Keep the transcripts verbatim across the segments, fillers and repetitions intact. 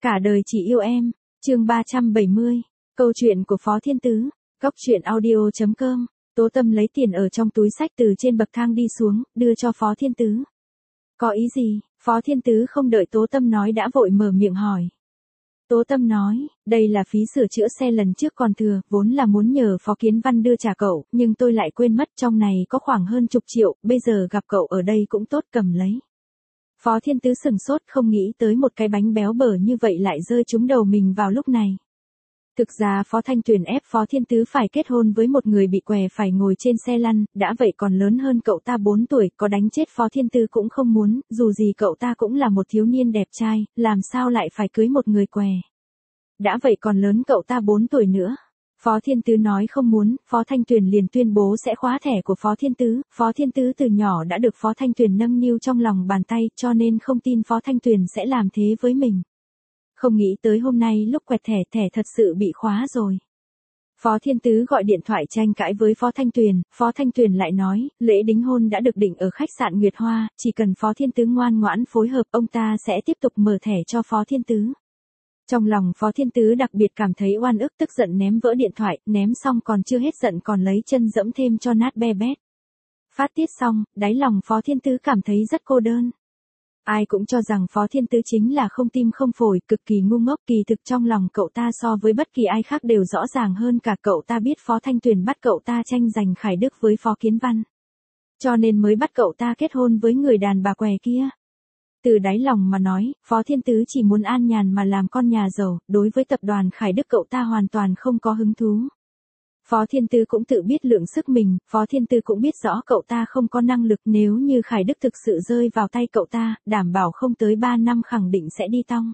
Cả đời chỉ yêu em, chương ba trăm bảy mươi, câu chuyện của Phó Thiên Tứ, góc truyện audio chấm com. Tố Tâm lấy tiền ở trong túi xách từ trên bậc thang đi xuống, đưa cho Phó Thiên Tứ. Có ý gì? Phó Thiên Tứ không đợi Tố Tâm nói đã vội mở miệng hỏi. Tố Tâm nói, đây là phí sửa chữa xe lần trước còn thừa, vốn là muốn nhờ Phó Kiến Văn đưa trả cậu, nhưng tôi lại quên mất trong này có khoảng hơn chục triệu, bây giờ gặp cậu ở đây cũng tốt cầm lấy. Phó Thiên Tứ sừng sốt không nghĩ tới một cái bánh béo bở như vậy lại rơi trúng đầu mình vào lúc này. Thực ra Phó Thanh Tuyền ép Phó Thiên Tứ phải kết hôn với một người bị què phải ngồi trên xe lăn, đã vậy còn lớn hơn cậu ta bốn tuổi, có đánh chết Phó Thiên Tứ cũng không muốn, dù gì cậu ta cũng là một thiếu niên đẹp trai, làm sao lại phải cưới một người què. Đã vậy còn lớn cậu ta bốn tuổi nữa. Phó Thiên Tứ nói không muốn, Phó Thanh Tuyền liền tuyên bố sẽ khóa thẻ của Phó Thiên Tứ. Phó Thiên Tứ từ nhỏ đã được Phó Thanh Tuyền nâng niu trong lòng bàn tay, cho nên không tin Phó Thanh Tuyền sẽ làm thế với mình. Không nghĩ tới hôm nay lúc quẹt thẻ, thẻ thật sự bị khóa rồi. Phó Thiên Tứ gọi điện thoại tranh cãi với Phó Thanh Tuyền, Phó Thanh Tuyền lại nói, lễ đính hôn đã được định ở khách sạn Nguyệt Hoa, chỉ cần Phó Thiên Tứ ngoan ngoãn phối hợp, ông ta sẽ tiếp tục mở thẻ cho Phó Thiên Tứ. Trong lòng Phó Thiên Tứ đặc biệt cảm thấy oan ức, tức giận ném vỡ điện thoại, ném xong còn chưa hết giận còn lấy chân dẫm thêm cho nát be bét. Phát tiết xong, đáy lòng Phó Thiên Tứ cảm thấy rất cô đơn. Ai cũng cho rằng Phó Thiên Tứ chính là không tim không phổi, cực kỳ ngu ngốc, kỳ thực trong lòng cậu ta so với bất kỳ ai khác đều rõ ràng hơn cả. Cậu ta biết Phó Thanh Tuyền bắt cậu ta tranh giành Khải Đức với Phó Kiến Văn, cho nên mới bắt cậu ta kết hôn với người đàn bà què kia. Từ đáy lòng mà nói, Phó Thiên Tứ chỉ muốn an nhàn mà làm con nhà giàu, đối với tập đoàn Khải Đức cậu ta hoàn toàn không có hứng thú. Phó Thiên Tứ cũng tự biết lượng sức mình, Phó Thiên Tứ cũng biết rõ cậu ta không có năng lực, nếu như Khải Đức thực sự rơi vào tay cậu ta, đảm bảo không tới ba năm khẳng định sẽ đi tong.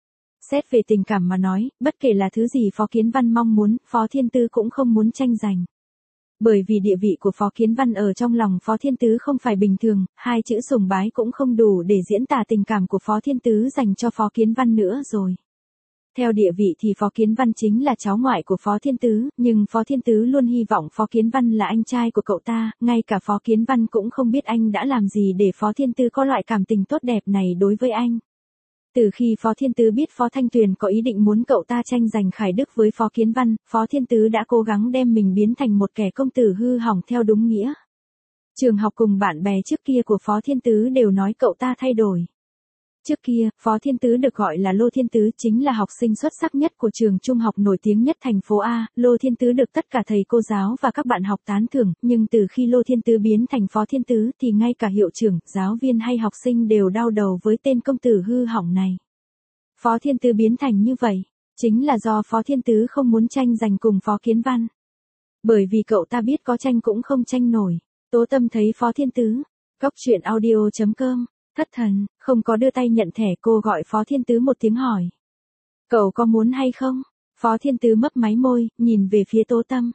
Xét về tình cảm mà nói, bất kể là thứ gì Phó Kiến Văn mong muốn, Phó Thiên Tứ cũng không muốn tranh giành. Bởi vì địa vị của Phó Kiến Văn ở trong lòng Phó Thiên Tứ không phải bình thường, hai chữ sùng bái cũng không đủ để diễn tả tình cảm của Phó Thiên Tứ dành cho Phó Kiến Văn nữa rồi. Theo địa vị thì Phó Kiến Văn chính là cháu ngoại của Phó Thiên Tứ, nhưng Phó Thiên Tứ luôn hy vọng Phó Kiến Văn là anh trai của cậu ta, ngay cả Phó Kiến Văn cũng không biết anh đã làm gì để Phó Thiên Tứ có loại cảm tình tốt đẹp này đối với anh. Từ khi Phó Thiên Tứ biết Phó Thanh Tuyền có ý định muốn cậu ta tranh giành Khải Đức với Phó Kiến Văn, Phó Thiên Tứ đã cố gắng đem mình biến thành một kẻ công tử hư hỏng theo đúng nghĩa. Trường học cùng bạn bè trước kia của Phó Thiên Tứ đều nói cậu ta thay đổi. Trước kia, Phó Thiên Tứ được gọi là Lô Thiên Tứ, chính là học sinh xuất sắc nhất của trường trung học nổi tiếng nhất thành phố A. Lô Thiên Tứ được tất cả thầy cô giáo và các bạn học tán thưởng, nhưng từ khi Lô Thiên Tứ biến thành Phó Thiên Tứ thì ngay cả hiệu trưởng, giáo viên hay học sinh đều đau đầu với tên công tử hư hỏng này. Phó Thiên Tứ biến thành như vậy, chính là do Phó Thiên Tứ không muốn tranh giành cùng Phó Kiến Văn. Bởi vì cậu ta biết có tranh cũng không tranh nổi. Tố Tâm thấy Phó Thiên Tứ, góc truyện audio chấm com, thất thần, không có đưa tay nhận thẻ, cô gọi Phó Thiên Tứ một tiếng hỏi. Cậu có muốn hay không? Phó Thiên Tứ mấp máy môi, nhìn về phía Tố Tâm.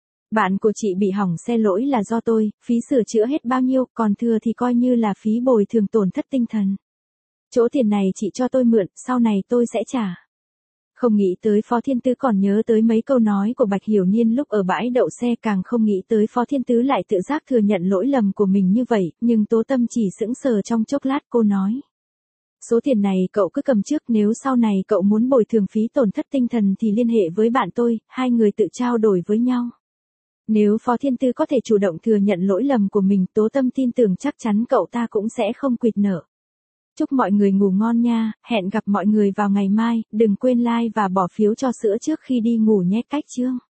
Bạn của chị bị hỏng xe, lỗi là do tôi, phí sửa chữa hết bao nhiêu, còn thừa thì coi như là phí bồi thường tổn thất tinh thần. Chỗ tiền này chị cho tôi mượn, sau này tôi sẽ trả. Không nghĩ tới Phó Thiên Tứ còn nhớ tới mấy câu nói của Bạch Hiểu Niên lúc ở bãi đậu xe, càng không nghĩ tới Phó Thiên Tứ lại tự giác thừa nhận lỗi lầm của mình như vậy, nhưng Tố Tâm chỉ sững sờ trong chốc lát, cô nói. Số tiền này cậu cứ cầm trước, nếu sau này cậu muốn bồi thường phí tổn thất tinh thần thì liên hệ với bạn tôi, hai người tự trao đổi với nhau. Nếu Phó Thiên Tứ có thể chủ động thừa nhận lỗi lầm của mình, Tố Tâm tin tưởng chắc chắn cậu ta cũng sẽ không quỵt nợ. Chúc mọi người ngủ ngon nha, hẹn gặp mọi người vào ngày mai, đừng quên like và bỏ phiếu cho sữa trước khi đi ngủ nhé. Cách chương.